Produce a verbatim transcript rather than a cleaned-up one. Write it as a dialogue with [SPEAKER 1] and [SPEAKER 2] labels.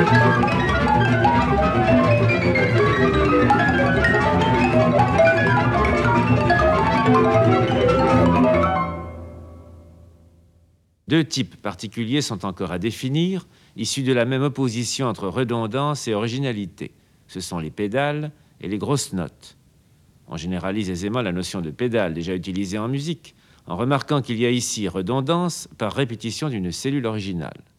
[SPEAKER 1] Deux types particuliers sont encore à définir, issus de la même opposition entre redondance et originalité. Ce sont les pédales et les grosses notes. On généralise aisément la notion de pédale déjà utilisée en musique, en remarquant qu'il y a ici redondance par répétition d'une cellule originale.